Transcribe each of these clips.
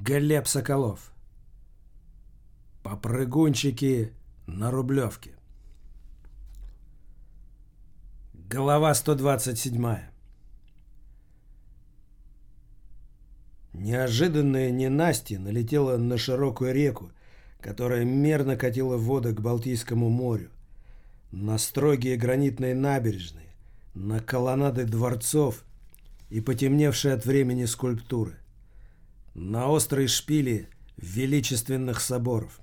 Глеб Соколов. Попрыгунчики на Рублевке. Глава 127. Неожиданная ненастье налетела на широкую реку, которая мерно катила воды к Балтийскому морю, на строгие гранитные набережные, на колоннады дворцов и потемневшие от времени скульптуры, на острые шпили величественных соборов.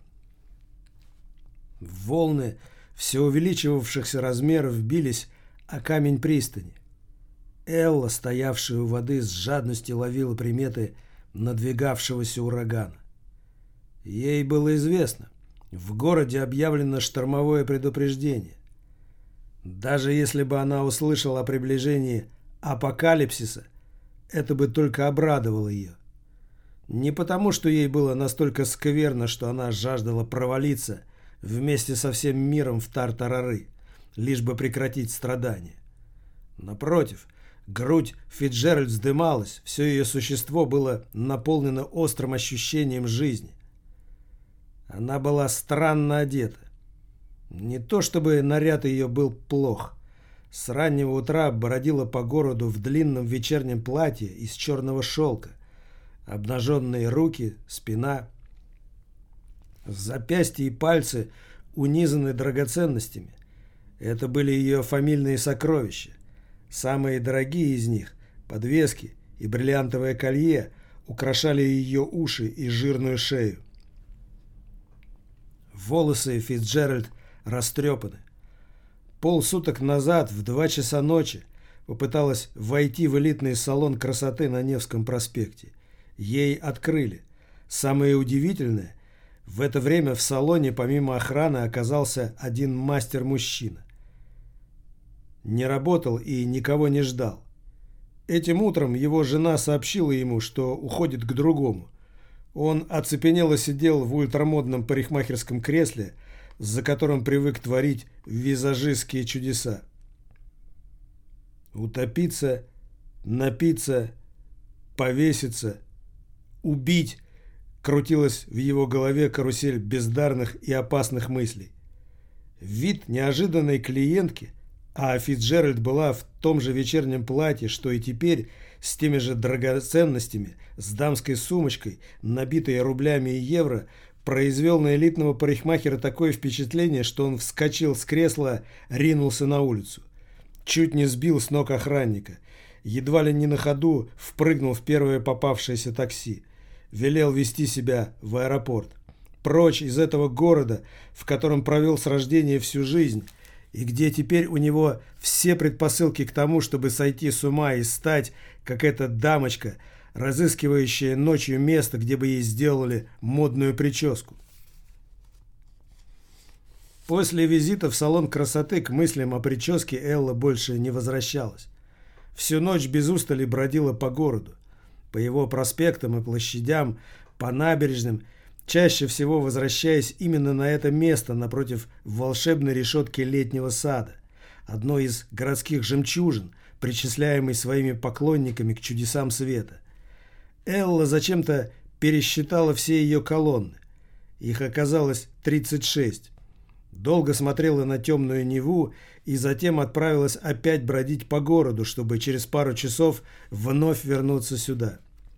Волны все увеличивавшихся размеров бились о камень пристани. Элла, стоявшая у воды, с жадностью ловила приметы надвигавшегося урагана. Ей было известно, в городе объявлено штормовое предупреждение. Даже если бы она услышала о приближении апокалипсиса, это бы только обрадовало ее. Не потому, что ей было настолько скверно, что она жаждала провалиться вместе со всем миром в тартарары, лишь бы прекратить страдания. Напротив, грудь Фицджеральд вздымалась, все ее существо было наполнено острым ощущением жизни. Она была странно одета. Не то чтобы наряд ее был плох. С раннего утра бродила по городу в длинном вечернем платье из черного шелка. Обнаженные руки, спина, запястья и пальцы унизаны драгоценностями. Это были ее фамильные сокровища. Самые дорогие из них, подвески и бриллиантовое колье, украшали ее уши и жирную шею. Волосы Фицджеральд растрепаны. Полсуток назад, в 2 часа ночи, попыталась войти в элитный салон красоты на Невском проспекте. Ей открыли. Самое удивительное, в это время в салоне помимо охраны оказался один мастер-мужчина. Не работал и никого не ждал. Этим утром его жена сообщила ему, что уходит к другому. Он оцепенело сидел в ультрамодном парикмахерском кресле, за которым привык творить визажистские чудеса. Утопиться, напиться, повеситься, убить — крутилась в его голове карусель бездарных и опасных мыслей. Вид неожиданной клиентки, а Фицджеральд была в том же вечернем платье, что и теперь, с теми же драгоценностями, с дамской сумочкой, набитой рублями и евро, произвел на элитного парикмахера такое впечатление, что он вскочил с кресла, ринулся на улицу. Чуть не сбил с ног охранника. Едва ли не на ходу впрыгнул в первое попавшееся такси. Велел вести себя в аэропорт. Прочь из этого города, в котором провел с рождения всю жизнь, и где теперь у него все предпосылки к тому, чтобы сойти с ума и стать, как эта дамочка, разыскивающая ночью место, где бы ей сделали модную прическу. После визита в салон красоты к мыслям о прическе Элла больше не возвращалась. Всю ночь без устали бродила по городу, по его проспектам и площадям, по набережным, чаще всего возвращаясь именно на это место напротив волшебной решетки летнего сада, одной из городских жемчужин, причисляемой своими поклонниками к чудесам света. Элла зачем-то пересчитала все ее колонны. Их оказалось 36. Долго смотрела на темную Неву и затем отправилась опять бродить по городу, чтобы через пару часов вновь вернуться сюда.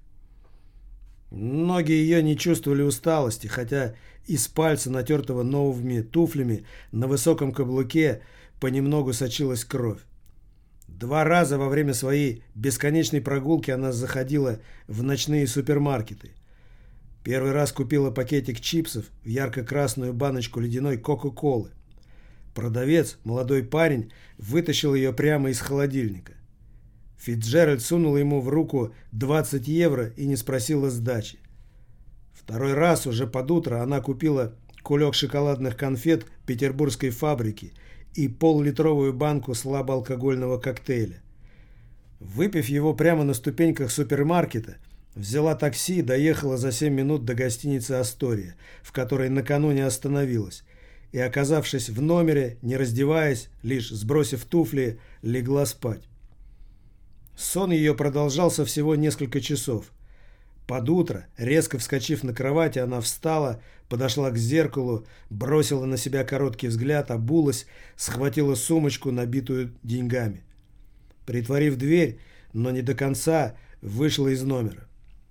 Ноги ее не чувствовали усталости, хотя из пальца, натертого новыми туфлями, на высоком каблуке понемногу сочилась кровь. 2 раза во время своей бесконечной прогулки она заходила в ночные супермаркеты. Первый раз купила пакетик чипсов в ярко-красную баночку ледяной кока-колы. Продавец, молодой парень, вытащил ее прямо из холодильника. Фицджеральд сунул ему в руку 20 евро и не спросила сдачи. Второй раз, уже под утро, она купила кулек шоколадных конфет петербургской фабрики и пол-литровую банку слабоалкогольного коктейля. Выпив его прямо на ступеньках супермаркета, взяла такси и доехала за 7 минут до гостиницы «Астория», в которой накануне остановилась, и, оказавшись в номере, не раздеваясь, лишь сбросив туфли, легла спать. Сон ее продолжался всего несколько часов. Под утро, резко вскочив на кровати, она встала, подошла к зеркалу, бросила на себя короткий взгляд, обулась, схватила сумочку, набитую деньгами. Притворив дверь, но не до конца, вышла из номера.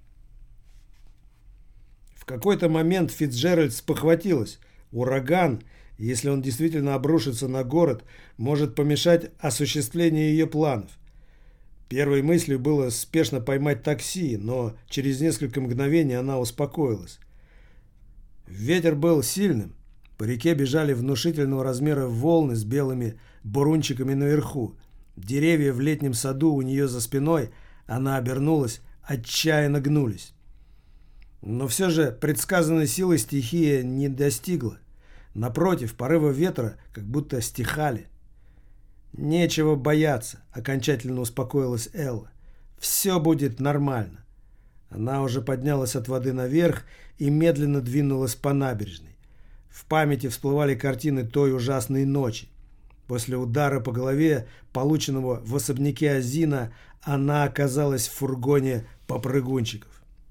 В какой-то момент Фицджеральд спохватилась. Ураган, если он действительно обрушится на город, может помешать осуществлению ее планов. Первой мыслью было спешно поймать такси, но через несколько мгновений она успокоилась. Ветер был сильным. По реке бежали внушительного размера волны с белыми бурунчиками наверху. Деревья в летнем саду у нее за спиной, она обернулась, отчаянно гнулись. Но все же предсказанной силы стихия не достигла. Напротив, порывы ветра как будто стихали. «Нечего бояться», — окончательно успокоилась Элла. «Все будет нормально». Она уже поднялась от воды наверх и медленно двинулась по набережной. В памяти всплывали картины той ужасной ночи. После удара по голове, полученного в особняке Азина, она оказалась в фургоне попрыгунчиков.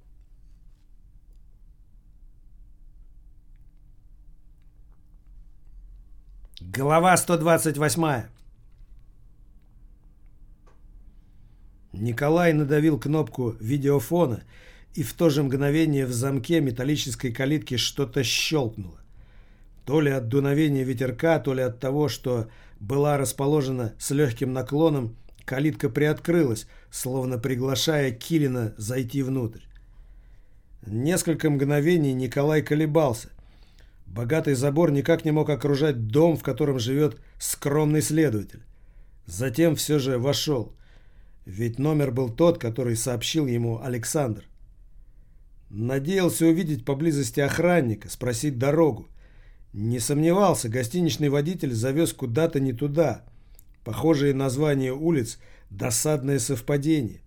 Глава 128. Николай надавил кнопку видеофона, и в то же мгновение в замке металлической калитки что-то щелкнуло. То ли от дуновения ветерка, то ли от того, что была расположена с легким наклоном, калитка приоткрылась, словно приглашая Килина зайти внутрь. Несколько мгновений Николай колебался. Богатый забор никак не мог окружать дом, в котором живет скромный следователь. Затем все же вошел. Ведь номер был тот, который сообщил ему Александр. Надеялся увидеть поблизости охранника, спросить дорогу. Не сомневался, гостиничный водитель завез куда-то не туда. Похожие названия улиц – досадное совпадение.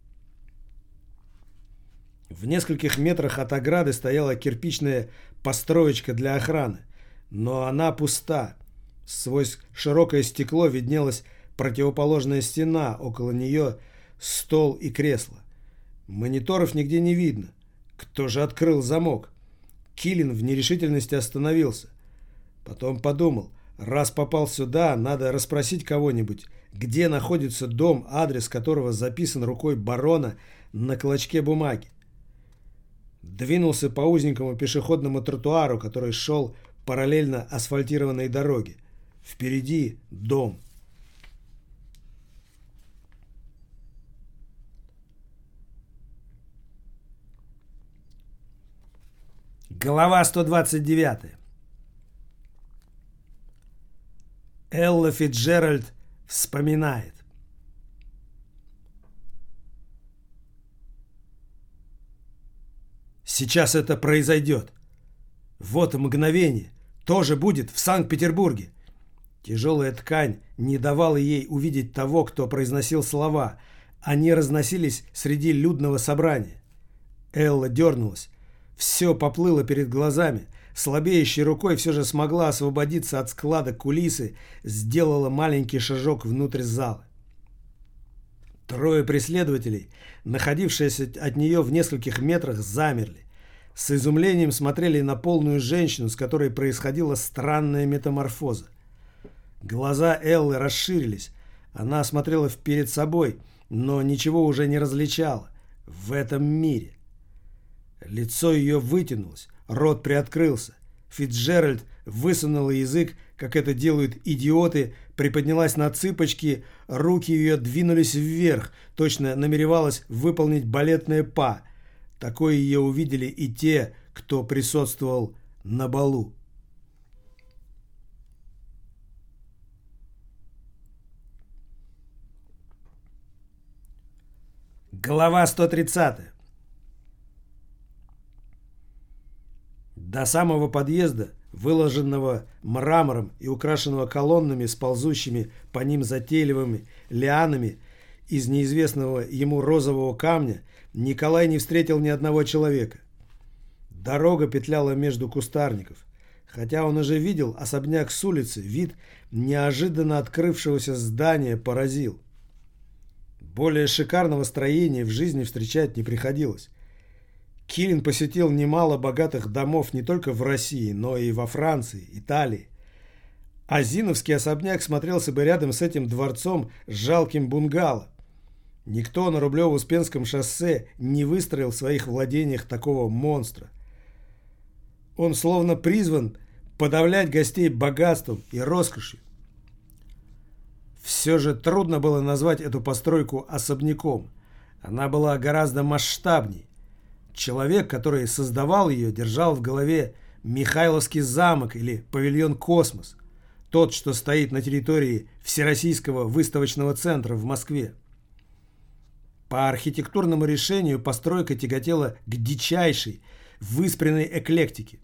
В нескольких метрах от ограды стояла кирпичная построечка для охраны, но она пуста. Сквозь широкое стекло виднелась противоположная стена, около нее стол и кресло. Мониторов нигде не видно. Кто же открыл замок? Килин в нерешительности остановился. Потом подумал, раз попал сюда, надо расспросить кого-нибудь, где находится дом, адрес которого записан рукой барона на клочке бумаги. Двинулся по узенькому пешеходному тротуару, который шел параллельно асфальтированной дороге. Впереди дом. Глава 129. Элла Фицджеральд вспоминает. Сейчас это произойдет. Вот мгновение. Тоже будет в Санкт-Петербурге. Тяжелая ткань не давала ей увидеть того, кто произносил слова. Они разносились среди людного собрания. Элла дернулась. Все поплыло перед глазами. Слабеющей рукой все же смогла освободиться от складок кулисы, сделала маленький шажок внутрь зала. Трое преследователей, находившиеся от нее в нескольких метрах, замерли. С изумлением смотрели на полную женщину, с которой происходила странная метаморфоза. Глаза Эллы расширились. Она смотрела перед собой, но ничего уже не различала. В этом мире. Лицо ее вытянулось, рот приоткрылся. Фицджеральд высунула язык, как это делают идиоты, приподнялась на цыпочки, руки ее двинулись вверх, точно намеревалась выполнить балетное па. Такое ее увидели и те, кто присутствовал на балу. Глава 130. До самого подъезда, выложенного мрамором и украшенного колоннами с ползущими по ним затейливыми лианами из неизвестного ему розового камня, Николай не встретил ни одного человека. Дорога петляла между кустарников. Хотя он уже видел особняк с улицы, вид неожиданно открывшегося здания поразил. Более шикарного строения в жизни встречать не приходилось. Килин посетил немало богатых домов не только в России, но и во Франции, Италии. Азиновский особняк смотрелся бы рядом с этим дворцом с жалким бунгало. Никто на Рублево-Успенском шоссе не выстроил в своих владениях такого монстра. Он словно призван подавлять гостей богатством и роскошью. Все же трудно было назвать эту постройку особняком. Она была гораздо масштабней. Человек, который создавал ее, держал в голове Михайловский замок или павильон «Космос», тот, что стоит на территории Всероссийского выставочного центра в Москве. По архитектурному решению постройка тяготела к дичайшей, выспренной эклектике.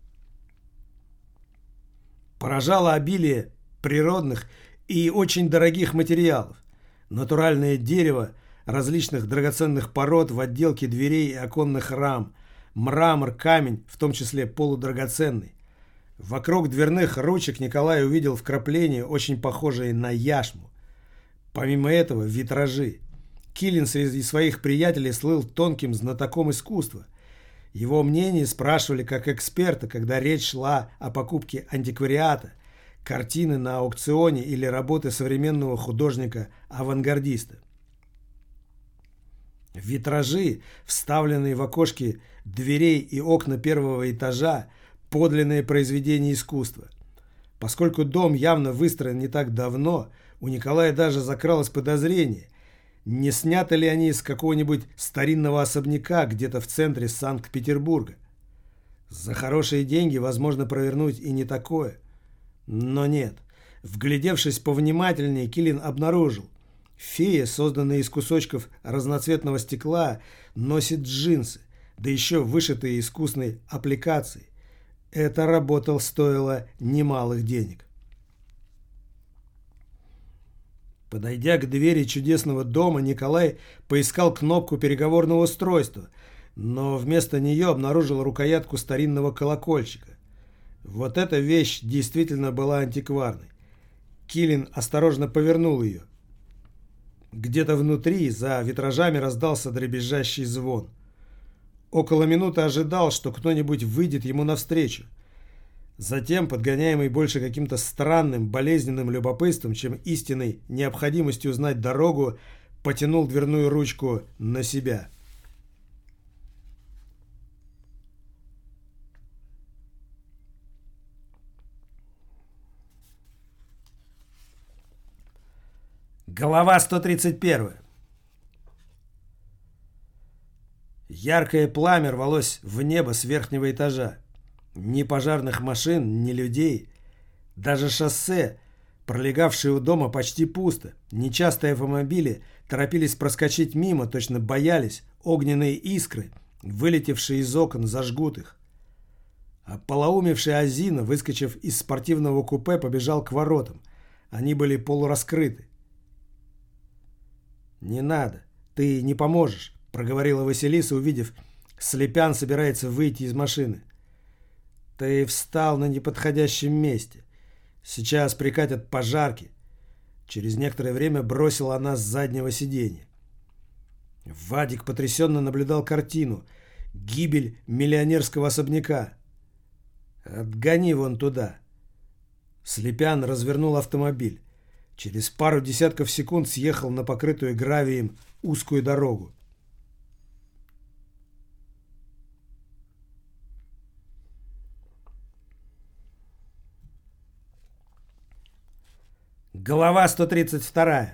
Поражало обилие природных и очень дорогих материалов. Натуральное дерево различных драгоценных пород в отделке дверей и оконных рам, мрамор, камень, в том числе полудрагоценный. Вокруг дверных ручек Николай увидел вкрапления, очень похожие на яшму. Помимо этого, витражи. Килин среди своих приятелей слыл тонким знатоком искусства. Его мнение спрашивали как эксперта, когда речь шла о покупке антиквариата, картины на аукционе или работы современного художника-авангардиста. Витражи, вставленные в окошки дверей и окна первого этажа, подлинное произведение искусства. Поскольку дом явно выстроен не так давно, у Николая даже закралось подозрение, не сняты ли они из какого-нибудь старинного особняка где-то в центре Санкт-Петербурга. За хорошие деньги возможно провернуть и не такое. Но нет. Вглядевшись повнимательнее, Килин обнаружил. Фея, созданная из кусочков разноцветного стекла, носит джинсы, да еще вышитые искусной аппликацией. Эта работа стоила немалых денег. Подойдя к двери чудесного дома, Николай поискал кнопку переговорного устройства, но вместо нее обнаружил рукоятку старинного колокольчика. Вот эта вещь действительно была антикварной. Килин осторожно повернул ее. Где-то внутри, за витражами, раздался дребезжащий звон. Около минуты ожидал, что кто-нибудь выйдет ему навстречу. Затем, подгоняемый больше каким-то странным, болезненным любопытством, чем истинной необходимостью узнать дорогу, потянул дверную ручку на себя. Глава 131. Яркое пламя рвалось в небо с верхнего этажа. Ни пожарных машин, ни людей. Даже шоссе, пролегавшее у дома, почти пусто. Нечастые автомобили торопились проскочить мимо, точно боялись. Огненные искры, вылетевшие из окон, зажгут их. А полоумевший Азина, выскочив из спортивного купе, побежал к воротам. Они были полураскрыты. «Не надо, ты не поможешь», — проговорила Василиса, увидев, Слепян собирается выйти из машины. «Ты встал на неподходящем месте. Сейчас прикатят пожарки». Через некоторое время бросила она с заднего сиденья. Вадик потрясенно наблюдал картину. Гибель миллионерского особняка. «Отгони вон туда». Слепян развернул автомобиль. Через пару десятков секунд съехал на покрытую гравием узкую дорогу. Глава 132.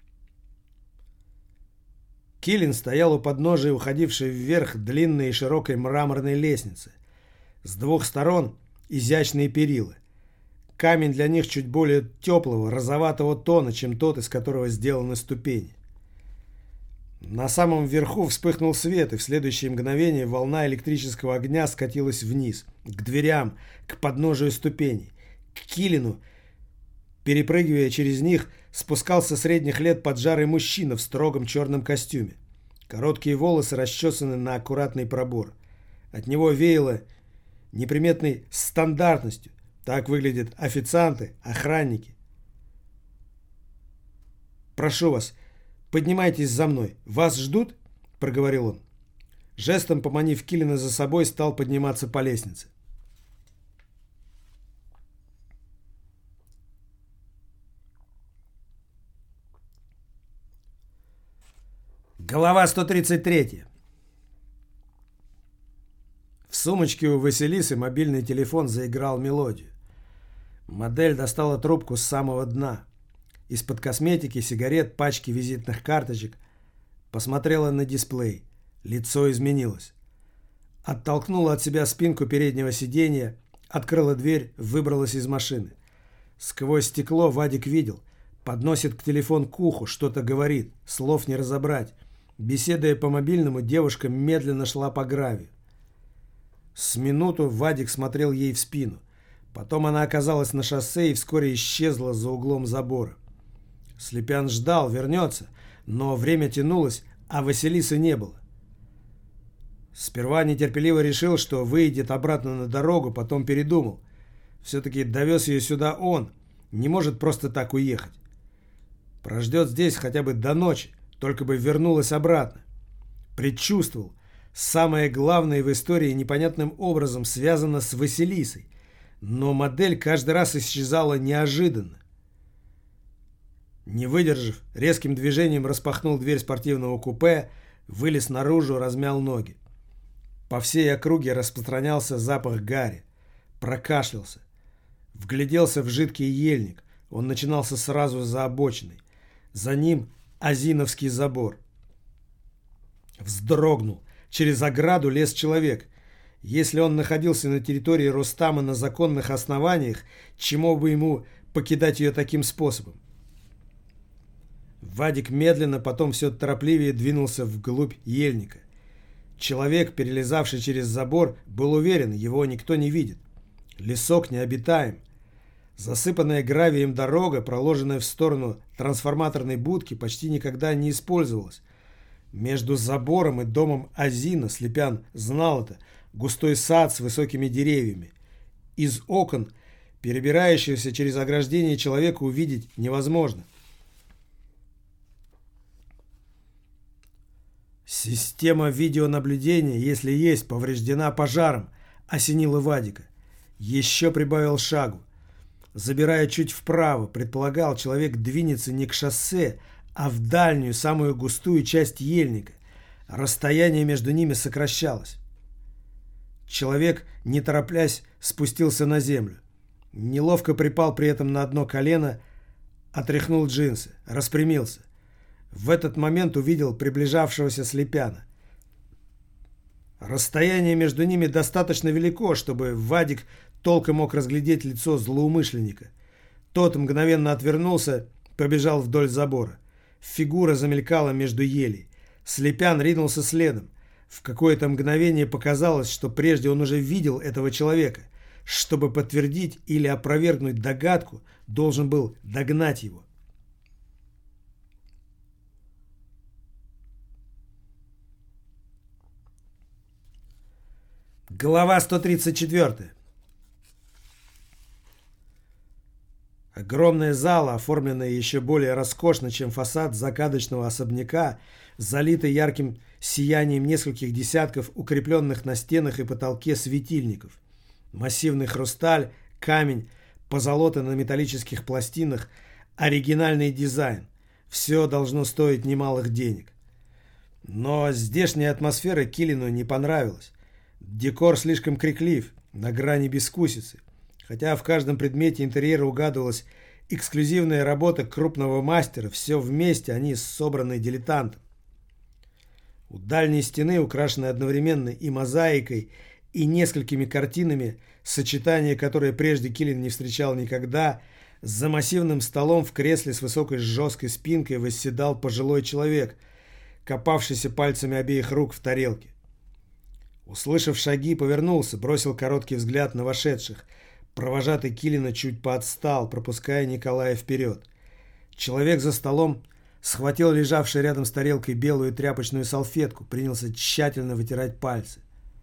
Килин стоял у подножия уходившей вверх длинной и широкой мраморной лестницы. С двух сторон изящные перила. Камень для них чуть более теплого, розоватого тона, чем тот, из которого сделаны ступени. На самом верху вспыхнул свет, и в следующее мгновение волна электрического огня скатилась вниз, к дверям, к подножию ступеней. К Килину, перепрыгивая через них, спускался средних лет поджарый мужчина в строгом черном костюме. Короткие волосы расчесаны на аккуратный пробор. От него веяло неприметной стандартностью. Так выглядят официанты, охранники. «Прошу вас, поднимайтесь за мной. Вас ждут?» – проговорил он. Жестом поманив Килина за собой, стал подниматься по лестнице. Глава 133. В сумочке у Василисы мобильный телефон заиграл мелодию. Модель достала трубку с самого дна. Из-под косметики, сигарет, пачки визитных карточек. Посмотрела на дисплей. Лицо изменилось. Оттолкнула от себя спинку переднего сиденья, открыла дверь, выбралась из машины. Сквозь стекло Вадик видел. Подносит к телефон к уху, что-то говорит, слов не разобрать. Беседуя по мобильному, девушка медленно шла по гравию. С минуту Вадик смотрел ей в спину. Потом она оказалась на шоссе и вскоре исчезла за углом забора. Слепян ждал, вернется, но время тянулось, а Василисы не было. Сперва нетерпеливо решил, что выйдет обратно на дорогу, потом передумал. Все-таки довез ее сюда он, не может просто так уехать. Прождет здесь хотя бы до ночи, только бы вернулась обратно. Предчувствовал, самое главное в истории непонятным образом связано с Василисой, но модель каждый раз исчезала неожиданно. Не выдержав, резким движением распахнул дверь спортивного купе, вылез наружу, размял ноги. По всей округе распространялся запах гари. Прокашлялся. Вгляделся в жидкий ельник. Он начинался сразу за обочиной. За ним Азиновский забор. Вздрогнул. Через ограду лез человек. Если он находился на территории Рустама на законных основаниях, чему бы ему покидать ее таким способом? Вадик медленно, потом все торопливее двинулся вглубь ельника. Человек, перелезавший через забор, был уверен, его никто не видит. Лесок необитаем. Засыпанная гравием дорога, проложенная в сторону трансформаторной будки, почти никогда не использовалась. Между забором и домом Азина, Слепян знал это, густой сад с высокими деревьями. Из окон, перебирающегося через ограждение человека, увидеть невозможно. Система видеонаблюдения, если есть, повреждена пожаром, осенила Вадика. Еще прибавил шагу. Забирая чуть вправо, предполагал, человек двинется не к шоссе, а в дальнюю, самую густую часть ельника. Расстояние между ними сокращалось. Человек, не тороплясь, спустился на землю. Неловко припал при этом на одно колено, отряхнул джинсы, распрямился. В этот момент увидел приближавшегося Слепяна. Расстояние между ними достаточно велико, чтобы Вадик толком мог разглядеть лицо злоумышленника. Тот мгновенно отвернулся, побежал вдоль забора. Фигура замелькала между елей. Слепян ринулся следом. В какое-то мгновение показалось, что прежде он уже видел этого человека. Чтобы подтвердить или опровергнуть догадку, должен был догнать его. Глава 134. Огромная зала, оформленная еще более роскошно, чем фасад загадочного особняка, залитый ярким сиянием нескольких десятков укрепленных на стенах и потолке светильников. Массивный хрусталь, камень, позолота на металлических пластинах, оригинальный дизайн. Все должно стоить немалых денег. Но здешняя атмосфера Килину не понравилась. Декор слишком криклив, на грани бескусицы. Хотя в каждом предмете интерьера угадывалась эксклюзивная работа крупного мастера, все вместе они собраны дилетантом. У дальней стены, украшенной одновременно и мозаикой, и несколькими картинами, сочетание, которое прежде Килин не встречал никогда, за массивным столом в кресле с высокой жесткой спинкой восседал пожилой человек, копавшийся пальцами обеих рук в тарелке. Услышав шаги, повернулся, бросил короткий взгляд на вошедших. Провожатый Килина чуть поотстал, пропуская Николая вперед. Человек за столом схватил лежавшую рядом с тарелкой белую тряпочную салфетку, принялся тщательно вытирать пальцы.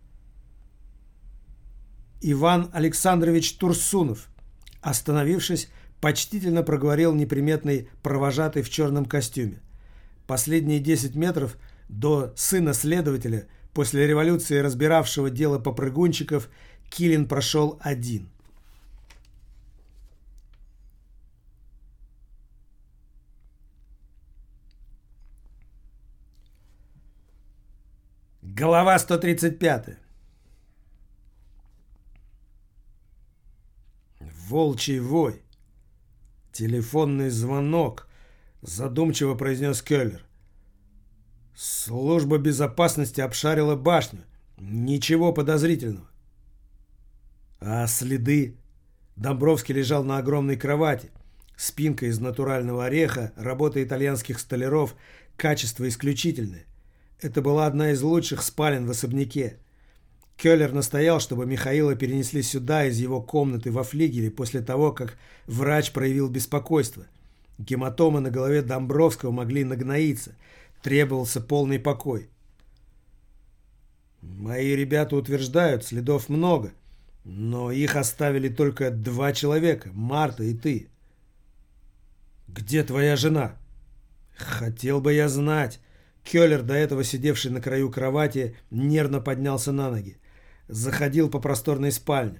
Иван Александрович Турсунов, остановившись, почтительно проговорил неприметный провожатый в черном костюме. Последние 10 метров до сына следователя После революции разбиравшего дело попрыгунчиков Килин прошел один. Глава 135. Волчий вой. Телефонный звонок, задумчиво произнес Келлер. Служба безопасности обшарила башню. Ничего подозрительного. А следы? Домбровский лежал на огромной кровати. Спинка из натурального ореха, работа итальянских столяров, качество исключительное. Это была одна из лучших спален в особняке. Келлер настоял, чтобы Михаила перенесли сюда из его комнаты во флигеле после того, как врач проявил беспокойство. Гематомы на голове Домбровского могли нагноиться. Требовался полный покой. Мои ребята утверждают, следов много, но их оставили только 2 человека, Марта и ты. Где твоя жена? Хотел бы я знать. Келлер, до этого сидевший на краю кровати, нервно поднялся на ноги. Заходил по просторной спальне.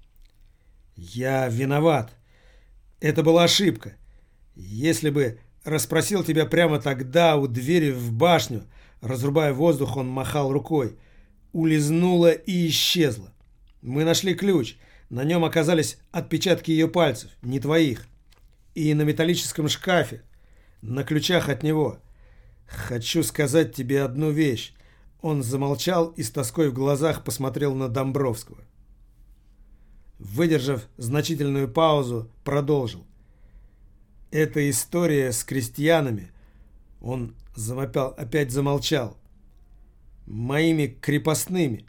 Я виноват. Это была ошибка. Если бы расспросил тебя прямо тогда у двери в башню, разрубая воздух, он махал рукой. Улизнула и исчезла. Мы нашли ключ. На нем оказались отпечатки ее пальцев, не твоих. И на металлическом шкафе, на ключах от него. Хочу сказать тебе одну вещь. Он замолчал и с тоской в глазах посмотрел на Домбровского. Выдержав значительную паузу, продолжил. Эта история с крестьянами, он опять замолчал, моими крепостными.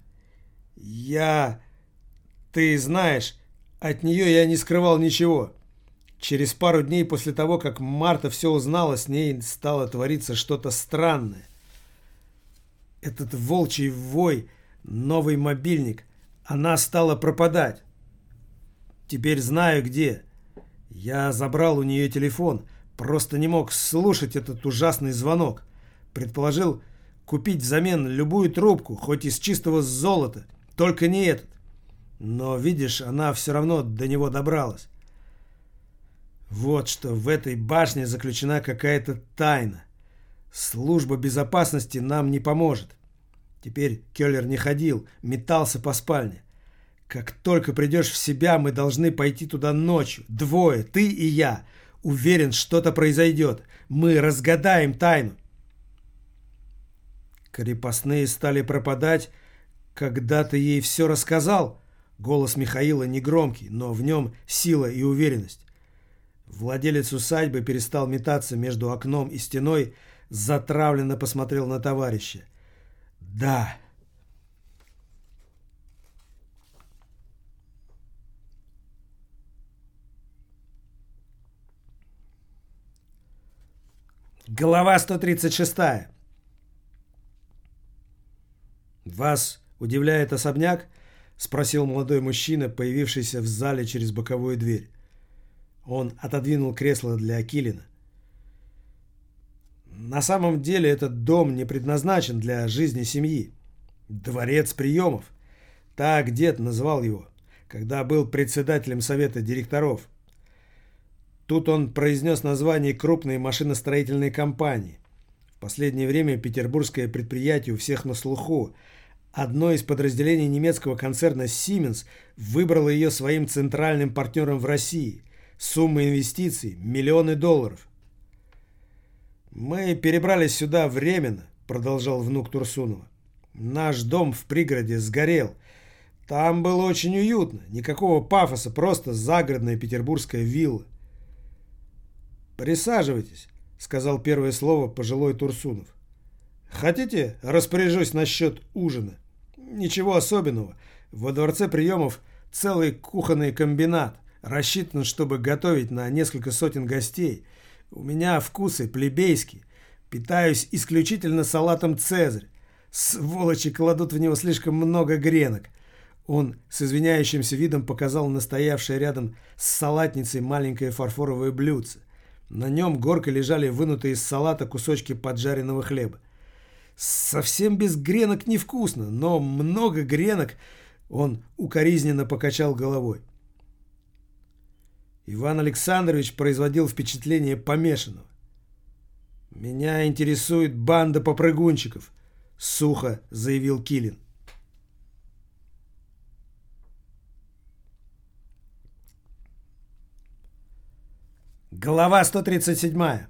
Ты знаешь, от нее я не скрывал ничего. Через пару дней после того, как Марта все узнала, с ней стало твориться что-то странное. Этот волчий вой, новый мобильник, она стала пропадать. Теперь знаю где. Я забрал у нее телефон, просто не мог слушать этот ужасный звонок. Предположил купить взамен любую трубку, хоть из чистого золота, только не этот. Но, видишь, она все равно до него добралась. Вот что в этой башне заключена какая-то тайна. Служба безопасности нам не поможет. Теперь Келлер не ходил, метался по спальне. Как только придешь в себя, мы должны пойти туда ночью. 2, ты и я. Уверен, что-то произойдет. Мы разгадаем тайну. Крепостные стали пропадать, когда ты ей все рассказал. Голос Михаила негромкий, но в нем сила и уверенность. Владелец усадьбы перестал метаться между окном и стеной, затравленно посмотрел на товарища. Да. Глава 136. Вас удивляет особняк? Спросил молодой мужчина, появившийся в зале через боковую дверь. Он отодвинул кресло для Килина. На самом деле этот дом не предназначен для жизни семьи. Дворец приемов. Так дед называл его, когда был председателем совета директоров. Тут он произнес название крупной машиностроительной компании. В последнее время петербургское предприятие у всех на слуху. Одно из подразделений немецкого концерна Siemens выбрало ее своим центральным партнером в России. Сумма инвестиций – миллионы долларов. «Мы перебрались сюда временно», – продолжал внук Турсунова. «Наш дом в пригороде сгорел. Там было очень уютно, никакого пафоса, просто загородная петербургская вилла». «Присаживайтесь», – сказал первое слово пожилой Турсунов. «Хотите, распоряжусь насчет ужина? Ничего особенного. Во дворце приемов целый кухонный комбинат. Рассчитан, чтобы готовить на несколько сотен гостей. У меня вкусы плебейские. Питаюсь исключительно салатом «Цезарь». Сволочи кладут в него слишком много гренок. Он с извиняющимся видом показал настоявшее рядом с салатницей маленькое фарфоровое блюдце. На нем горкой лежали вынутые из салата кусочки поджаренного хлеба. Совсем без гренок невкусно, но много гренок. Он укоризненно покачал головой. Иван Александрович производил впечатление помешанного. «Меня интересует банда попрыгунчиков», — сухо заявил Килин. Глава 137.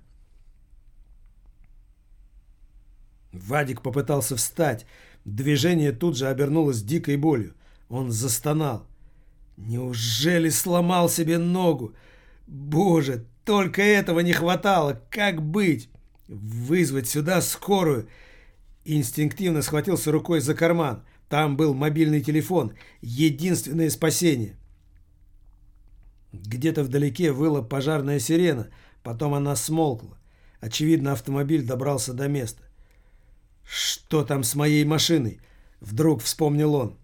Вадик попытался встать. Движение тут же обернулось дикой болью. Он застонал. Неужели сломал себе ногу? Боже, только этого не хватало. Как быть? Вызвать сюда скорую. Инстинктивно схватился рукой за карман. Там был мобильный телефон. Единственное спасение. Где-то вдалеке выла пожарная сирена. Потом она смолкла. Очевидно, автомобиль добрался до места. «Что там с моей машиной?» Вдруг вспомнил он.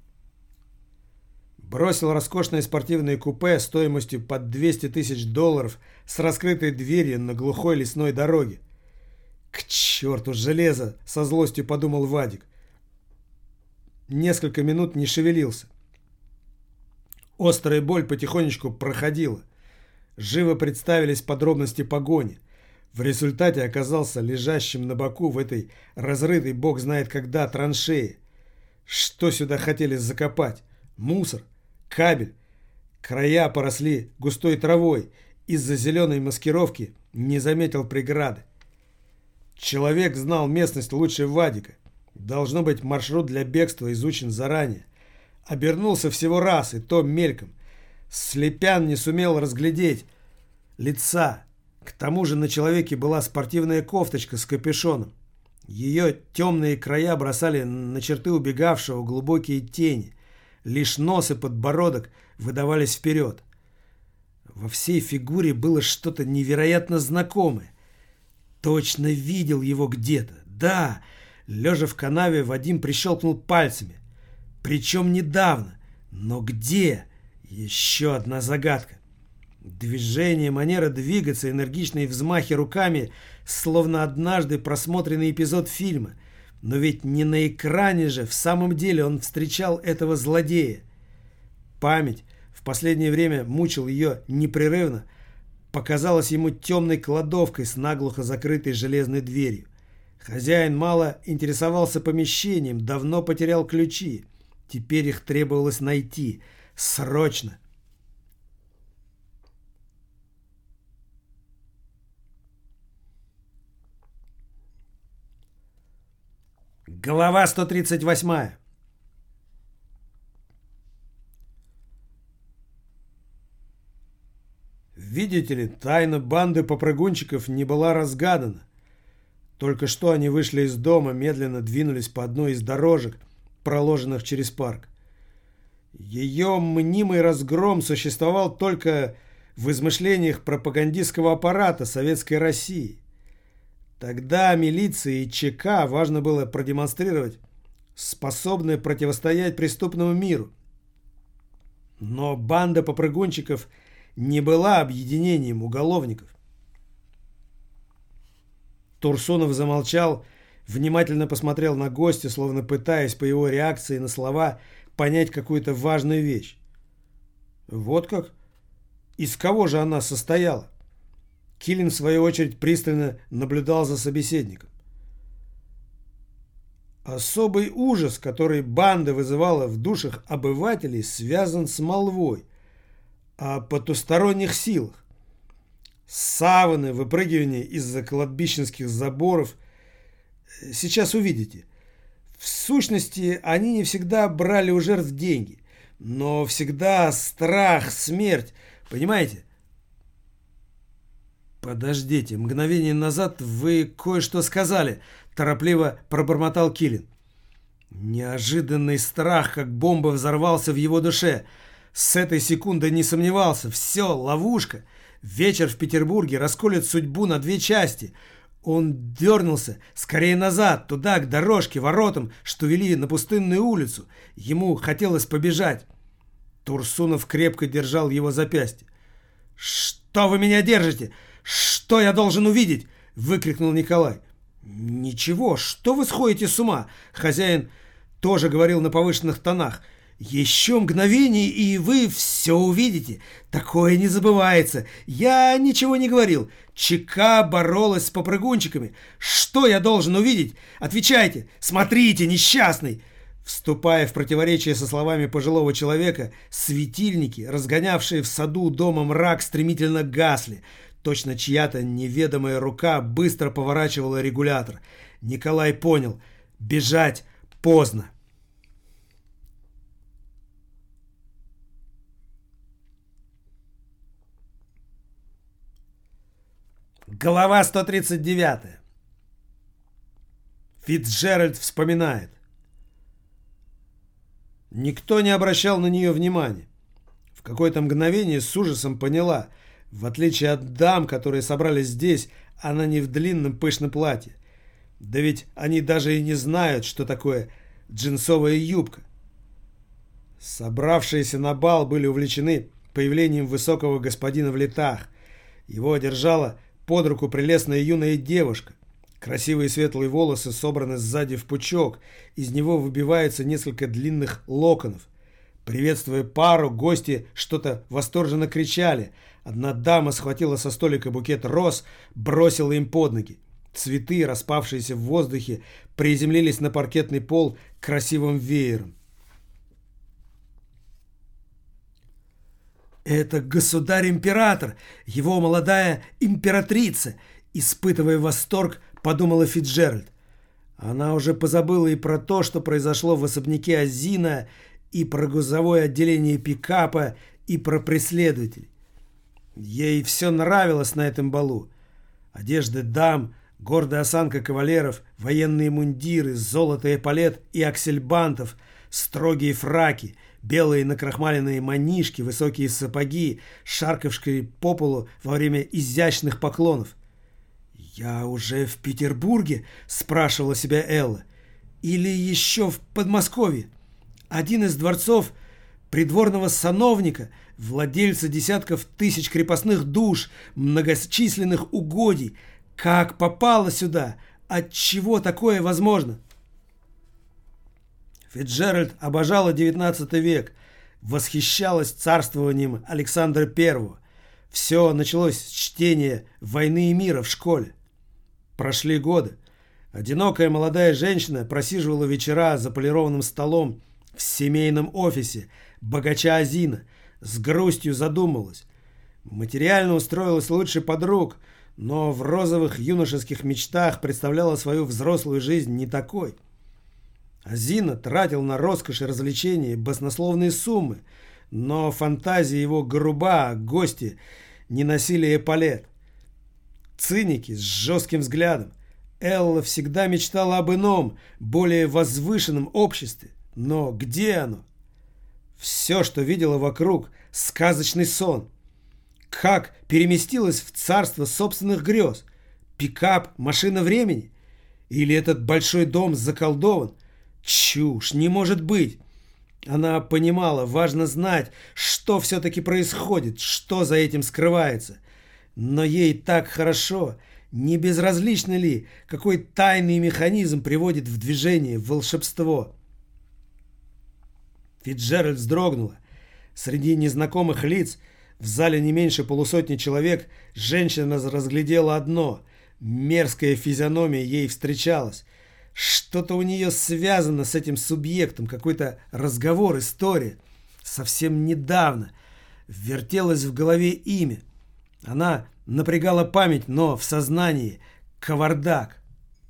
Бросил роскошное спортивное купе стоимостью под 200 тысяч долларов с раскрытой дверью на глухой лесной дороге. «К черту железо!» — со злостью подумал Вадик. Несколько минут не шевелился. Острая боль потихонечку проходила. Живо представились подробности погони. В результате оказался лежащим на боку в этой разрытой бог знает когда траншее. Что сюда хотели закопать? Мусор? Кабель? Края поросли густой травой. Из-за зеленой маскировки не заметил преграды. Человек знал местность лучше Вадика. Должно быть, маршрут для бегства изучен заранее. Обернулся всего раз, и то мельком. Слепян не сумел разглядеть лица. К тому же на человеке была спортивная кофточка с капюшоном. Ее темные края бросали на черты убегавшего глубокие тени. Лишь нос и подбородок выдавались вперед. Во всей фигуре было что-то невероятно знакомое. Точно видел его где-то. Да, лежа в канаве, Вадим прищелкнул пальцами. Причем недавно. Но где? Еще одна загадка. Движение, манера двигаться, энергичные взмахи руками, словно однажды просмотренный эпизод фильма. Но ведь не на экране же, в самом деле он встречал этого злодея. Память, в последнее время мучил ее непрерывно, показалась ему темной кладовкой с наглухо закрытой железной дверью. Хозяин мало интересовался помещением, давно потерял ключи. Теперь их требовалось найти. Срочно. Глава 138. Видите ли, тайна банды попрыгунчиков не была разгадана. Только что они вышли из дома, медленно двинулись по одной из дорожек, проложенных через парк. Ее мнимый разгром существовал только в измышлениях пропагандистского аппарата Советской России. Тогда милиции и ЧК важно было продемонстрировать способность противостоять преступному миру. Но банда попрыгунчиков не была объединением уголовников. Турсунов замолчал, внимательно посмотрел на гостя, словно пытаясь по его реакции на слова понять какую-то важную вещь. Вот как? Из кого же она состояла? Килин, в свою очередь, пристально наблюдал за собеседником. Особый ужас, который банда вызывала в душах обывателей, связан с молвой о потусторонних силах. Саваны, выпрыгивание из-за кладбищенских заборов. Сейчас увидите. В сущности, они не всегда брали у жертв деньги, но всегда страх, смерть. Понимаете? «Подождите, мгновение назад вы кое-что сказали», — торопливо пробормотал Килин. Неожиданный страх, как бомба, взорвался в его душе. С этой секунды не сомневался. Все, ловушка. Вечер в Петербурге расколет судьбу на две части. Он дернулся скорее назад, туда, к дорожке, воротам, что вели на пустынную улицу. Ему хотелось побежать. Турсунов крепко держал его запястье. «Что вы меня держите? Что я должен увидеть?» — выкрикнул Николай. «Ничего, что вы сходите с ума?» Хозяин тоже говорил на повышенных тонах. «Еще мгновение, и вы все увидите. Такое не забывается. Я ничего не говорил. ЧК боролась с попрыгунчиками. Что я должен увидеть? Отвечайте! Смотрите, несчастный!» Вступая в противоречие со словами пожилого человека, светильники, разгонявшие в саду дома мрак, стремительно гасли. Точно чья-то неведомая рука быстро поворачивала регулятор. Николай понял: бежать поздно. Глава 139. Фицджеральд вспоминает. Никто не обращал на нее внимания. В какое-то мгновение с ужасом поняла: в отличие от дам, которые собрались здесь, она не в длинном пышном платье. Да ведь они даже и не знают, что такое джинсовая юбка. Собравшиеся на бал были увлечены появлением высокого господина в летах. Его держала под руку прелестная юная девушка. Красивые светлые волосы собраны сзади в пучок, из него выбивается несколько длинных локонов. Приветствуя пару, гости что-то восторженно кричали. Одна дама схватила со столика букет роз, бросила им под ноги. Цветы, распавшиеся в воздухе, приземлились на паркетный пол красивым веером. «Это государь-император, его молодая императрица!» Испытывая восторг, подумала Фицджеральд. Она уже позабыла и про то, что произошло в особняке Азина, и про грузовое отделение пикапа, и про преследователей. Ей все нравилось на этом балу. Одежды дам, гордая осанка кавалеров, военные мундиры, золото эполет и аксельбантов, строгие фраки, белые накрахмаленные манишки, высокие сапоги, шаркавшие по полу во время изящных поклонов. «Я уже в Петербурге?» – спрашивала себя Элла. «Или еще в Подмосковье? Один из дворцов придворного сановника, владельца десятков тысяч крепостных душ, многочисленных угодий. Как попало сюда? Отчего такое возможно?» Фицджеральд обожала XIX век, восхищалась царствованием Александра I. Все началось с чтения «Войны и мира» в школе. Прошли годы. Одинокая молодая женщина просиживала вечера за полированным столом в семейном офисе богача Азина, с грустью задумалась. Материально устроилась лучше подруг, но в розовых юношеских мечтах представляла свою взрослую жизнь не такой. Азина тратил на роскошь и развлечения баснословные суммы, но фантазия его груба, а гости не носили эполет. Циники с жестким взглядом. Элла всегда мечтала об ином, более возвышенном обществе. Но где оно? Все, что видела вокруг, сказочный сон. Как переместилась в царство собственных грез? Пикап, машина времени? Или этот большой дом заколдован? Чушь, не может быть. Она понимала, важно знать, что все-таки происходит, что за этим скрывается. Но ей так хорошо. Не безразлично ли, какой тайный механизм приводит в движение волшебство? Фицджеральд вздрогнула. Среди незнакомых лиц, в зале не меньше полусотни человек, женщина разглядела одно. Мерзкая физиономия ей встречалась. Что-то у нее связано с этим субъектом, какой-то разговор, история. Совсем недавно вертелось в голове имя. Она напрягала память, но в сознании кавардак.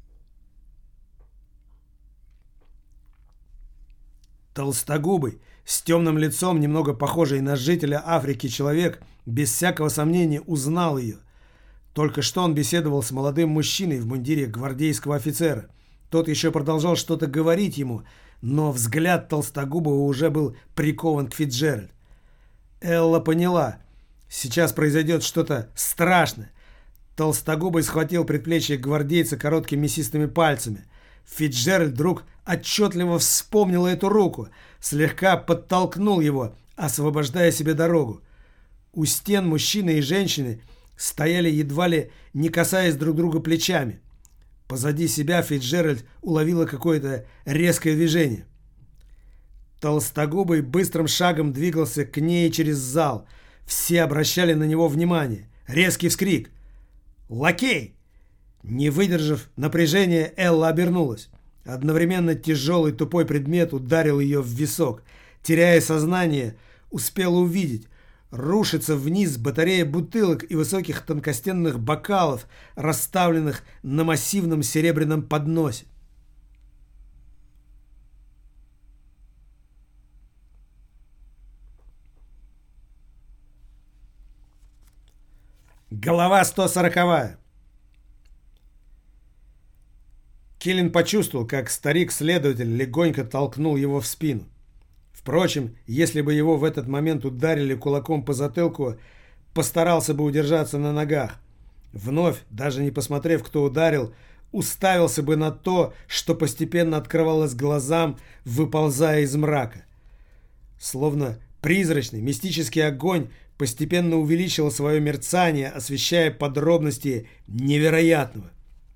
Толстогубый, с темным лицом, немного похожий на жителя Африки человек, без всякого сомнения узнал ее. Только что он беседовал с молодым мужчиной в мундире гвардейского офицера. Тот еще продолжал что-то говорить ему, но взгляд Толстогубого уже был прикован к Фицджеральд. Элла поняла. Сейчас произойдет что-то страшное. Толстогубый схватил предплечье гвардейца короткими мясистыми пальцами. Фицджеральд вдруг отчетливо вспомнил эту руку, слегка подтолкнул его, освобождая себе дорогу. У стен мужчины и женщины стояли едва ли не касаясь друг друга плечами. Позади себя Фицджеральд уловила какое-то резкое движение. Толстогубый быстрым шагом двигался к ней через зал. Все обращали на него внимание. Резкий вскрик. «Лакей!» Не выдержав напряжения, Элла обернулась. Одновременно тяжелый тупой предмет ударил ее в висок. Теряя сознание, успела увидеть. Рушится вниз батарея бутылок и высоких тонкостенных бокалов, расставленных на массивном серебряном подносе. Голова 140-я. Киллин почувствовал, как старик-следователь легонько толкнул его в спину. Впрочем, если бы его в этот момент ударили кулаком по затылку, постарался бы удержаться на ногах. Вновь, даже не посмотрев, кто ударил, уставился бы на то, что постепенно открывалось глазам, выползая из мрака. Словно призрачный, мистический огонь постепенно увеличил свое мерцание, освещая подробности невероятного.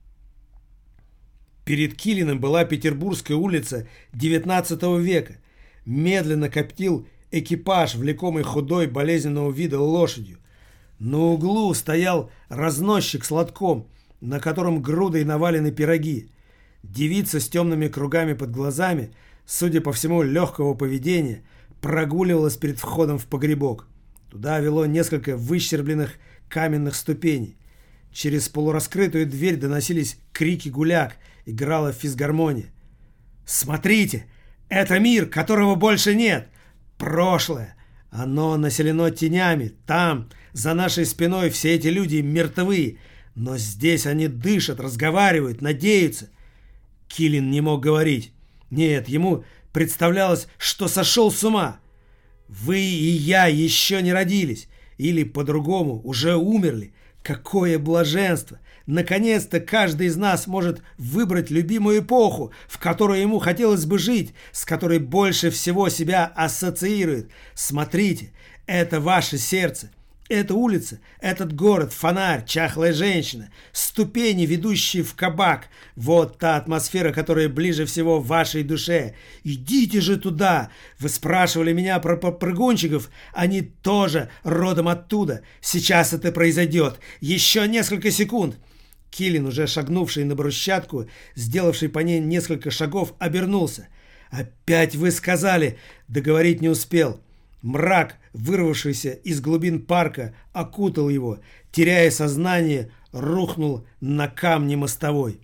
Перед Киллином была Петербургская улица XIX века. Медленно коптил экипаж, влекомый худой, болезненного вида лошадью. На углу стоял разносчик с лотком, на котором грудой навалены пироги. Девица с темными кругами под глазами, судя по всему, легкого поведения, прогуливалась перед входом в погребок. Туда вело несколько выщербленных каменных ступеней. Через полураскрытую дверь доносились крики гуляк, играла физгармония. «Смотрите! Это мир, которого больше нет! Прошлое! Оно населено тенями. Там, за нашей спиной, все эти люди мертвы. Но здесь они дышат, разговаривают, надеются». Киллин не мог говорить. Нет, ему представлялось, что сошел с ума. Вы и я еще не родились. Или, по-другому, уже умерли. Какое блаженство! Наконец-то каждый из нас может выбрать любимую эпоху, в которой ему хотелось бы жить, с которой больше всего себя ассоциирует. Смотрите, это ваше сердце, эта улица, этот город, фонарь, чахлая женщина, ступени, ведущие в кабак. Вот та атмосфера, которая ближе всего вашей душе. Идите же туда! Вы спрашивали меня про попрыгунчиков, они тоже родом оттуда. Сейчас это произойдет. Еще несколько секунд. Киллин, уже шагнувший на брусчатку, сделавший по ней несколько шагов, обернулся. «Опять вы сказали!» Договорить не успел. Мрак, вырвавшийся из глубин парка, окутал его. Теряя сознание, рухнул на камни мостовой.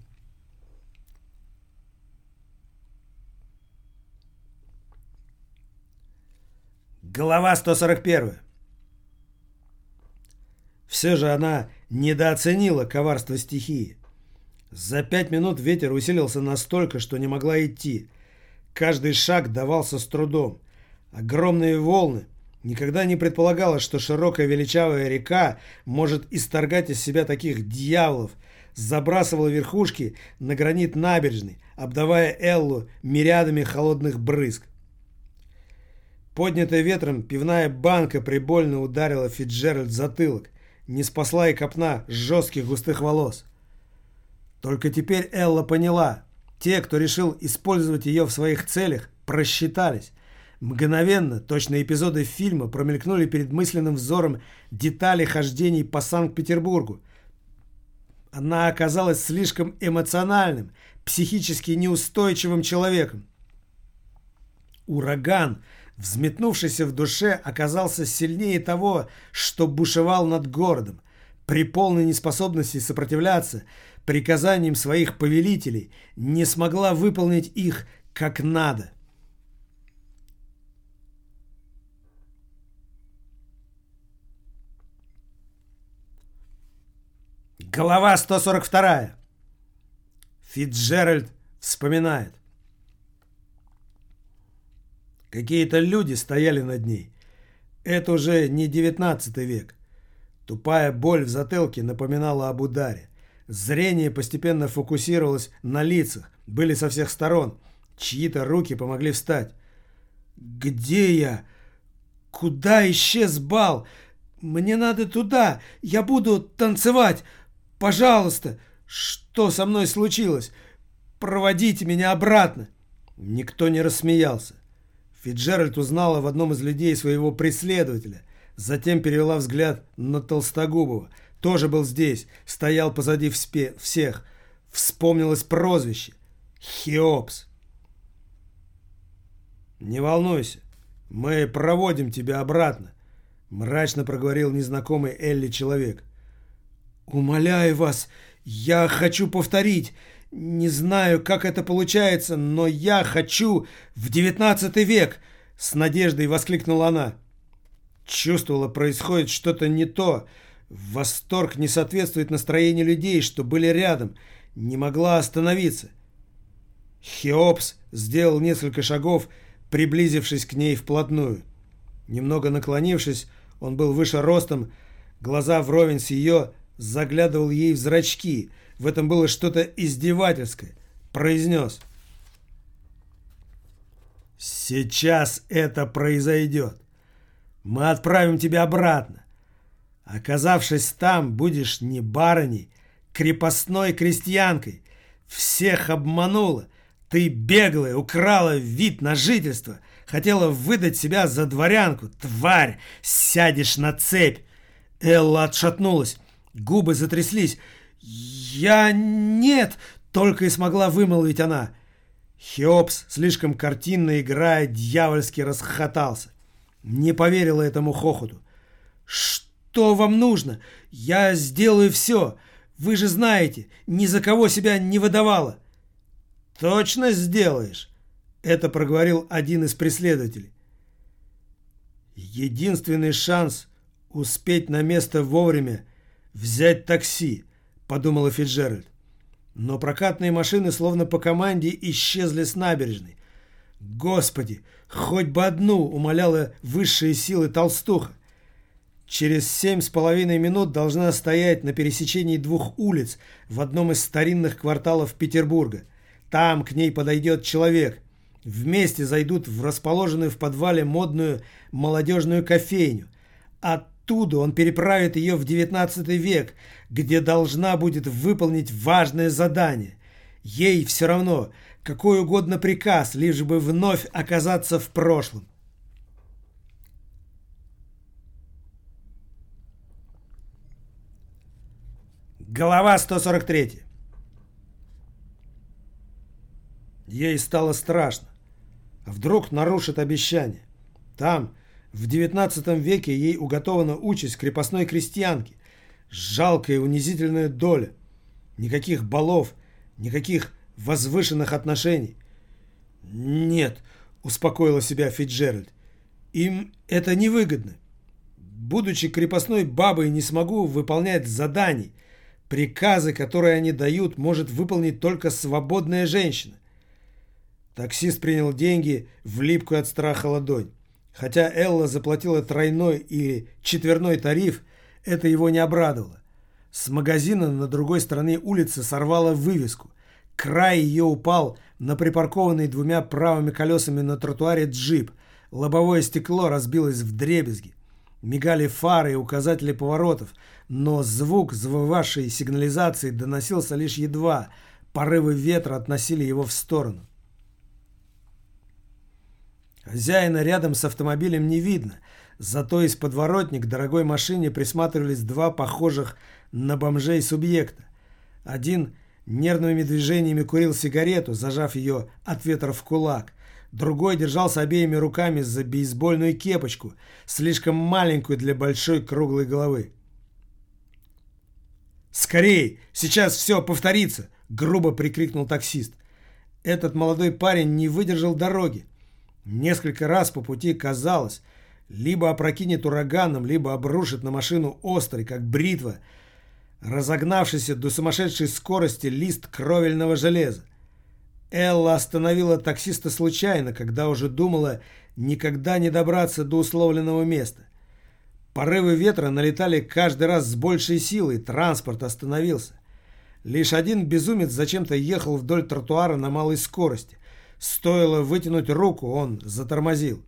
Глава 141. Все же она недооценила коварство стихии. За 5 минут ветер усилился настолько, что не могла идти. Каждый шаг давался с трудом. Огромные волны. Никогда не предполагалось, что широкая величавая река может исторгать из себя таких дьяволов. Забрасывала верхушки на гранит набережной, обдавая Эллу мириадами холодных брызг. Поднятая ветром пивная банка прибольно ударила Фицджеральд в затылок. Не спасла и копна жестких густых волос. Только теперь Элла поняла. Те, кто решил использовать ее в своих целях, просчитались. Мгновенно, точно эпизоды фильма, промелькнули перед мысленным взором детали хождений по Санкт-Петербургу. Она оказалась слишком эмоциональным, психически неустойчивым человеком. Ураган, взметнувшийся в душе, оказался сильнее того, что бушевал над городом. При полной неспособности сопротивляться приказаниям своих повелителей не смогла выполнить их как надо. Глава 142. Фицджеральд вспоминает. Какие-то люди стояли над ней. Это уже не 19 век. Тупая боль в затылке напоминала об ударе. Зрение постепенно фокусировалось на лицах. Были со всех сторон. Чьи-то руки помогли встать. «Где я? Куда исчез бал? Мне надо туда. Я буду танцевать. Пожалуйста, Что со мной случилось? Проводите меня обратно!» Никто не рассмеялся. Фицджеральд узнала в одном из людей своего преследователя, затем перевела взгляд на Толстогубова. Тоже был здесь, стоял позади всех. Вспомнилось прозвище — Хеопс. «Не волнуйся, мы проводим тебя обратно», — мрачно проговорил незнакомый Элли человек. «Умоляю вас, я хочу повторить. Не знаю, как это получается, но я хочу в 19 век!» — с надеждой воскликнула она. Чувствовала, происходит что-то не то. Восторг не соответствует настроению людей, что были рядом. Не могла остановиться. Хеопс сделал несколько шагов, приблизившись к ней вплотную. Немного наклонившись, он был выше ростом, глаза вровень с ее, заглядывал ей в зрачки. В этом было что-то издевательское. Произнес: «Сейчас это произойдет. Мы отправим тебя обратно. Оказавшись там, будешь не барыней, крепостной крестьянкой. Всех обманула. Ты беглая, украла вид на жительство. Хотела выдать себя за дворянку. Тварь, сядешь на цепь!» Элла отшатнулась. Губы затряслись. «Я... нет!» — только и смогла вымолвить она. Хеопс, слишком картинно играя, дьявольски расхохотался. Не поверила этому хохоту. «Что вам нужно? Я сделаю все. Вы же знаете, ни за кого себя не выдавала». «Точно сделаешь?» — это проговорил один из преследователей. «Единственный шанс успеть на место вовремя — взять такси», — подумала Фицджеральд. Но прокатные машины словно по команде исчезли с набережной. «Господи, хоть бы одну!» — умоляла высшие силы толстуха. Через 7,5 минут должна стоять на пересечении 2 улиц в одном из старинных кварталов Петербурга. Там к ней подойдет человек. Вместе зайдут в расположенную в подвале модную молодежную кофейню. Оттуда он переправит ее в 19 век, где должна будет выполнить важное задание. Ей все равно, какой угодно приказ, лишь бы вновь оказаться в прошлом. Глава 143. Ей стало страшно. Вдруг нарушит обещание. Там, в 19 веке, ей уготована участь крепостной крестьянки. Жалкая и унизительная доля. Никаких балов, никаких возвышенных отношений. «Нет», — успокоила себя Фицджеральд, — «им это невыгодно. Будучи крепостной бабой, не смогу выполнять заданий. Приказы, которые они дают, может выполнить только свободная женщина». Таксист принял деньги в липкую от страха ладонь. Хотя Элла заплатила тройной или четверной тариф, это его не обрадовало. С магазина на другой стороне улицы сорвало вывеску. Край ее упал на припаркованный 2 правыми колесами на тротуаре джип. Лобовое стекло разбилось вдребезги. Мигали фары и указатели поворотов, но звук завывавшей сигнализации доносился лишь едва. Порывы ветра относили его в сторону. Хозяина рядом с автомобилем не видно, зато из подворотни к дорогой машине присматривались 2 похожих на бомжей субъекта. Один нервными движениями курил сигарету, зажав ее от ветра в кулак. Другой держался обеими руками за бейсбольную кепочку, слишком маленькую для большой круглой головы. «Скорей! Сейчас все повторится!» — грубо прикрикнул таксист. Этот молодой парень не выдержал дороги. Несколько раз по пути казалось, либо опрокинет ураганом, либо обрушит на машину острый, как бритва, разогнавшийся до сумасшедшей скорости лист кровельного железа. Элла остановила таксиста случайно, когда уже думала никогда не добраться до условленного места. Порывы ветра налетали каждый раз с большей силой, транспорт остановился. Лишь один безумец зачем-то ехал вдоль тротуара на малой скорости. Стоило вытянуть руку, он затормозил.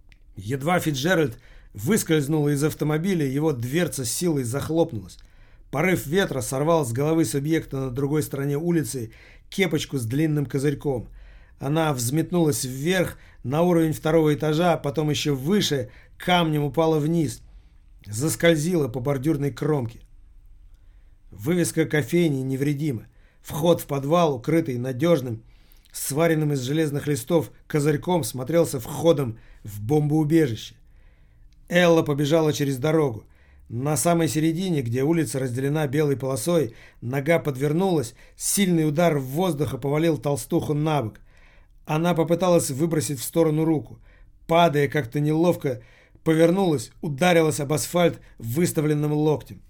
Едва Фицджеральд выскользнула из автомобиля, его дверца с силой захлопнулась. Порыв ветра сорвал с головы субъекта на другой стороне улицы кепочку с длинным козырьком. Она взметнулась вверх на уровень второго этажа, потом еще выше, камнем упала вниз. Заскользила по бордюрной кромке. Вывеска кофейни невредима. Вход в подвал, укрытый надежным, сваренным из железных листов козырьком, смотрелся входом в бомбоубежище. Элла побежала через дорогу. На самой середине, где улица разделена белой полосой, нога подвернулась, сильный удар в воздух повалил толстуху на бок. Она попыталась выбросить в сторону руку. Падая как-то неловко, повернулась, ударилась об асфальт выставленным локтем.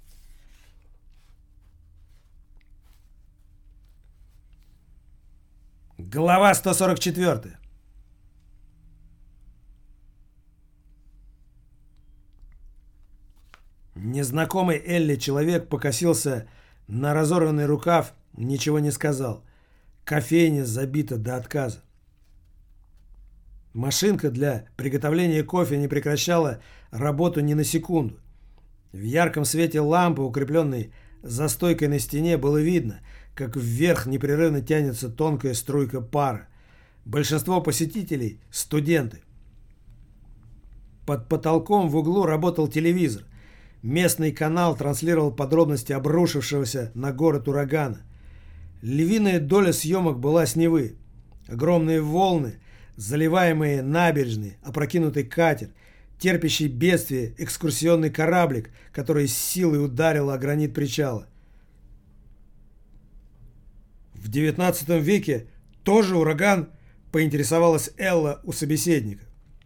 Глава 144. Незнакомый Элли человек покосился на разорванный рукав, ничего не сказал. Кофейня забита до отказа. Машинка для приготовления кофе не прекращала работу ни на секунду. В ярком свете лампы, укрепленной за стойкой на стене, было видно, как вверх непрерывно тянется тонкая струйка пара. Большинство посетителей – студенты. Под потолком в углу работал телевизор. Местный канал транслировал подробности обрушившегося на город урагана. Львиная доля съемок была с Невы. Огромные волны, заливаемые набережные, опрокинутый катер, терпящий бедствие экскурсионный кораблик, который с силой ударил о гранит причала. В XIX веке тоже ураган, поинтересовалась Элла у собеседника.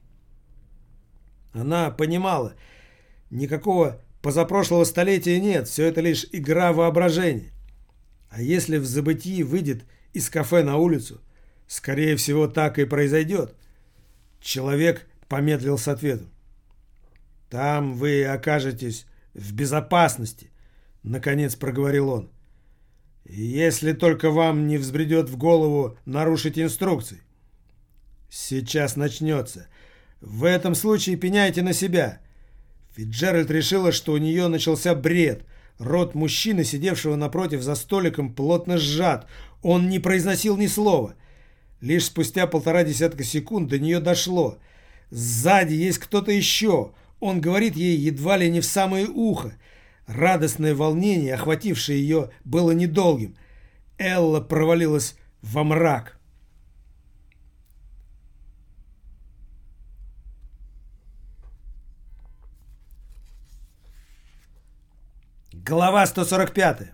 Она понимала, никакого позапрошлого столетия нет, все это лишь игра воображения. А если в забытии выйдет из кафе на улицу, скорее всего, так и произойдет. Человек помедлил с ответом. «Там вы окажетесь в безопасности», — наконец проговорил он. «Если только вам не взбредет в голову нарушить инструкции. Сейчас начнется. В этом случае пеняйте на себя». Фицджеральд решила, что у нее начался бред. Рот мужчины, сидевшего напротив за столиком, плотно сжат. Он не произносил ни слова. Лишь спустя 1,5 десятка секунд до нее дошло. Сзади есть кто-то еще. Он говорит ей едва ли не в самое ухо. Радостное волнение, охватившее ее, было недолгим. Элла провалилась во мрак. Глава 145.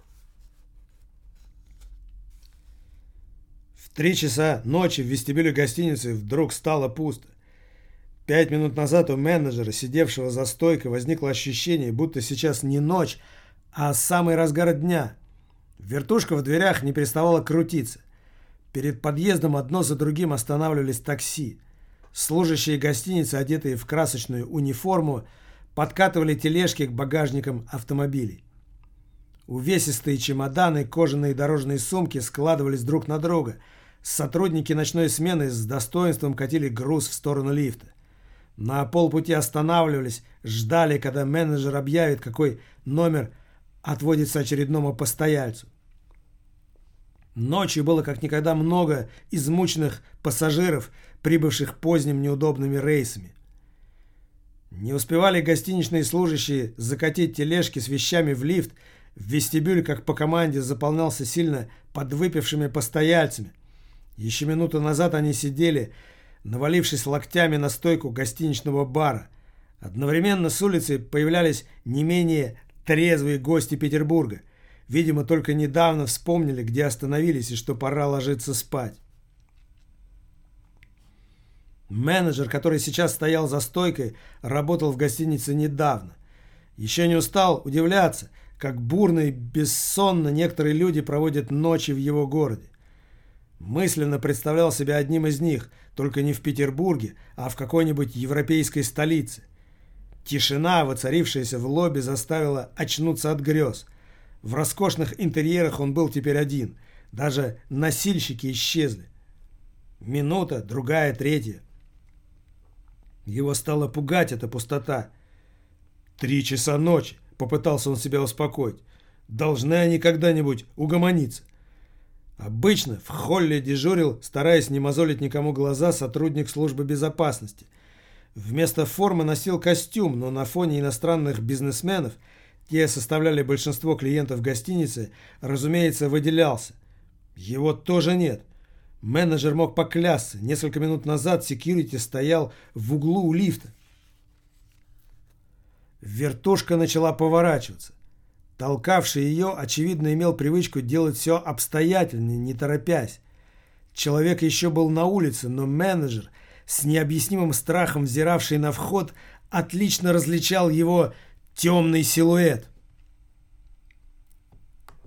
В 3 часа ночи в вестибюле гостиницы вдруг стало пусто. 5 минут назад у менеджера, сидевшего за стойкой, возникло ощущение, будто сейчас не ночь, а самый разгар дня. Вертушка в дверях не переставала крутиться. Перед подъездом одно за другим останавливались такси. Служащие гостиницы, одетые в красочную униформу, подкатывали тележки к багажникам автомобилей. Увесистые чемоданы, кожаные дорожные сумки складывались друг на друга. Сотрудники ночной смены с достоинством катили груз в сторону лифта. На полпути останавливались, ждали, когда менеджер объявит, какой номер отводится очередному постояльцу. Ночью было как никогда много измученных пассажиров, прибывших поздним неудобными рейсами. Не успевали гостиничные служащие закатить тележки с вещами в лифт, в вестибюль, как по команде, заполнялся сильно подвыпившими постояльцами. Еще минуту назад они сидели, навалившись локтями на стойку гостиничного бара. Одновременно с улицы появлялись не менее трезвые гости Петербурга. Видимо, только недавно вспомнили, где остановились и что пора ложиться спать. Менеджер, который сейчас стоял за стойкой, работал в гостинице недавно. Еще не устал удивляться, как бурно и бессонно некоторые люди проводят ночи в его городе. Мысленно представлял себя одним из них, только не в Петербурге, а в какой-нибудь европейской столице. Тишина, воцарившаяся в лобби, заставила очнуться от грез. В роскошных интерьерах он был теперь один. Даже носильщики исчезли. Минута, другая, третья. Его стала пугать эта пустота. 3 часа ночи. — попытался он себя успокоить. «Должны они когда-нибудь угомониться». Обычно в холле дежурил, стараясь не мозолить никому глаза, сотрудник службы безопасности. Вместо формы носил костюм, но на фоне иностранных бизнесменов, те составляли большинство клиентов гостиницы, разумеется, выделялся. Его тоже нет. Менеджер мог поклясться, несколько минут назад секьюрити стоял в углу у лифта. Вертушка начала поворачиваться. Толкавший ее, очевидно, имел привычку делать все обстоятельно, не торопясь. Человек еще был на улице, но менеджер, с необъяснимым страхом взиравший на вход, отлично различал его темный силуэт.